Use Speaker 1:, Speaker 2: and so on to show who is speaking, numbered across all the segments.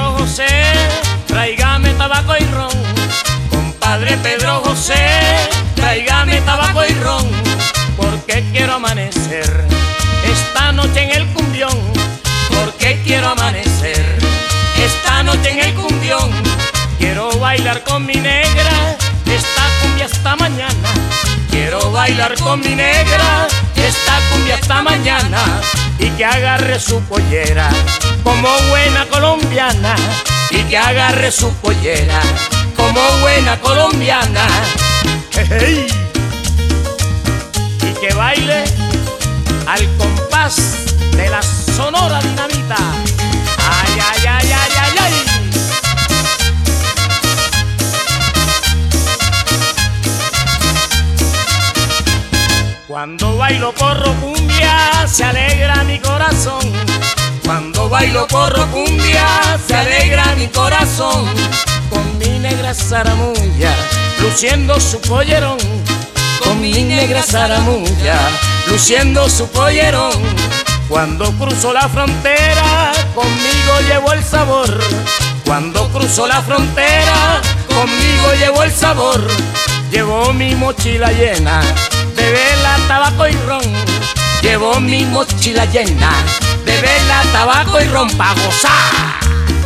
Speaker 1: Pedro José, tráigame tabaco y ron. Compadre Pedro José, tráigame tabaco y ron, porque quiero amanecer esta noche en el cumbión, porque quiero amanecer esta noche en el cumbión. Quiero bailar con mi negra esta cumbia hasta mañana. Quiero bailar con mi negra esta cumbia hasta mañana. Y que agarre su pollera como buena colombiana. Y que agarre su pollera como buena colombiana. Hey. Y que baile al compás de la Sonora Dinamita. Ay, ay, ay, ay, ay, ay. Cuando bailo porro cumbia se alegra mi corazón. Cuando bailo porro cumbia se alegra mi corazón. Con mi negra zaramulla luciendo su pollerón. Con mi negra zaramulla luciendo su pollerón. Cuando cruzo la frontera conmigo llevo el sabor. Cuando cruzo la frontera conmigo llevo el sabor. Llevo mi mochila llena de vela, tabaco y ron. Llevo mi mochila llena de vela, tabaco y ron pa' gozar.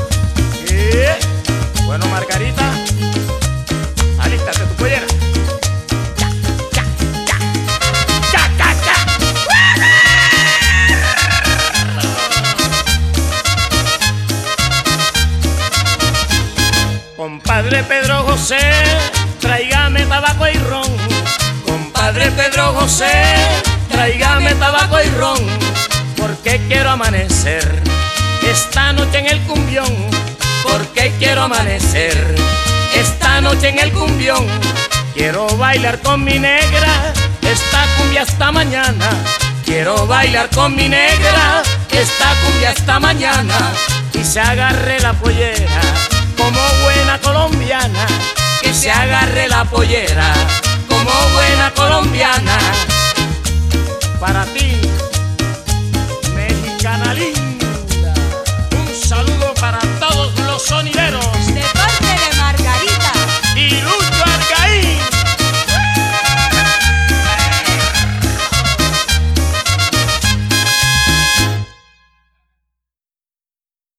Speaker 1: Bueno, Margarita, alístate tu pollera. Compadre Pedro José, tráigame tabaco y ron. Compadre Pedro José, tráigame tabaco y ron, porque quiero amanecer esta noche en el cumbión. Porque quiero amanecer esta noche en el cumbión. Quiero bailar con mi negra esta cumbia hasta mañana. Quiero bailar con mi negra esta cumbia hasta mañana. Y se agarre la pollera como buena colombiana. Que se agarre la pollera como buena colombiana. Para ti, mexicana linda, un saludo para todos los sonideros.